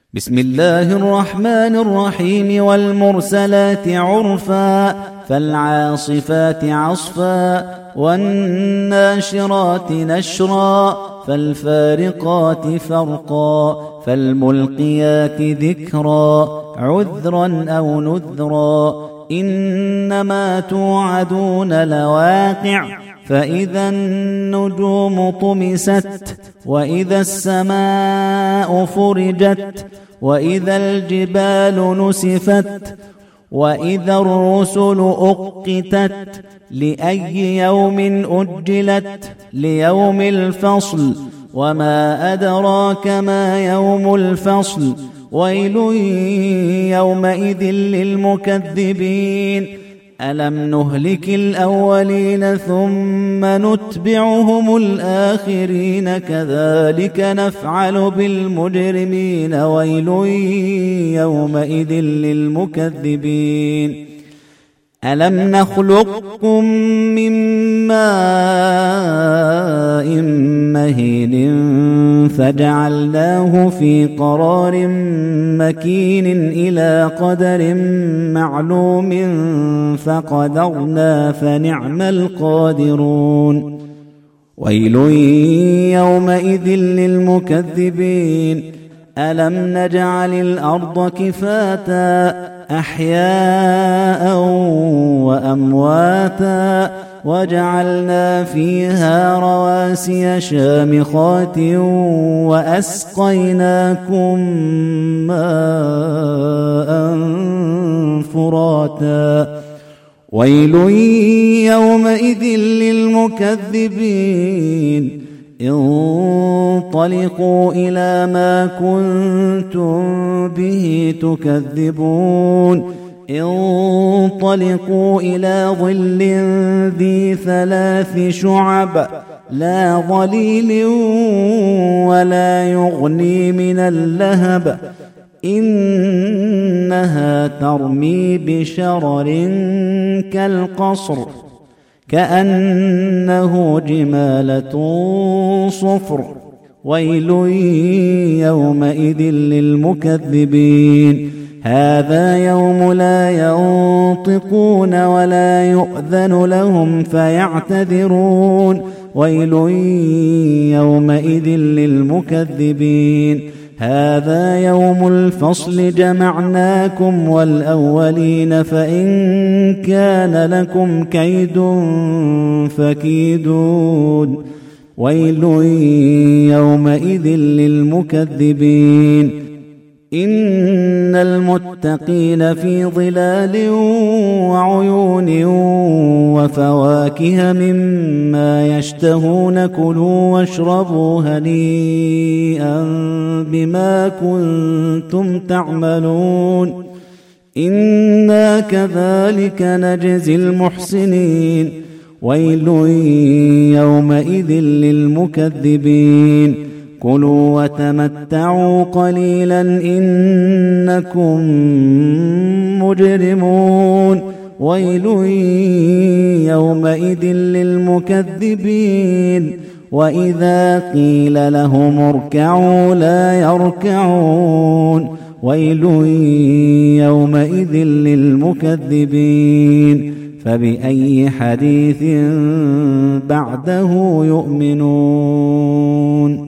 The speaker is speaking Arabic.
بسم الله الرحمن الرحيم. والمرسلات عرفا فالعاصفات عصفا والناشرات نشرا فالفارقات فرقا فالملقيات ذكرا عذرا أو نذرا إنما توعدون لواقع فإذا النجوم طمست وإذا السماء فرجت وإذا الجبال نسفت وإذا الرسل أقتت لأي يوم أجلت ليوم الفصل وما أدراك ما يوم الفصل ويل يومئذ للمكذبين ألم نهلك الأولين ثم نتبعهم الآخرين كذلك نفعل بالمجرمين ويل يومئذ للمكذبين ألم نخلقكم من ماء مهين فجعلناه في قرار مكين إلى قدر معلوم فقدرنا فنعم القادرون ويل يومئذ للمكذبين ألم نجعل الأرض كفاتا أحياء وأمواتا وجعلنا فيها رواسي شامخات وأسقيناكم ماء فراتا ويل يومئذ للمكذبين انطلقوا إلى ما كنتم به تكذبون انطلقوا إلى ظل ذي 3 شعب لا ظليل ولا يغني من اللهب إنها ترمي بشرر كالقصر كأنه جمالة صفر ويل يومئذ للمكذبين هذا يوم لا ينطقون ولا يؤذن لهم فيعتذرون ويل يومئذ للمكذبين هذا يوم الفصل جمعناكم والأولين فإن كان لكم كيد فكيدون ويل يومئذ للمكذبين إن المتقين في ظلال وعيون وفواكه مما يشتهون كلوا واشربوا هنيئا بما كنتم تعملون إنا كذلك نجزي المحسنين ويل يومئذ للمكذبين كلوا وتمتعوا قليلا إنكم مجرمون ويل يومئذ للمكذبين وإذا قيل لهم اركعوا لا يركعون ويل يومئذ للمكذبين فبأي حديث بعده يؤمنون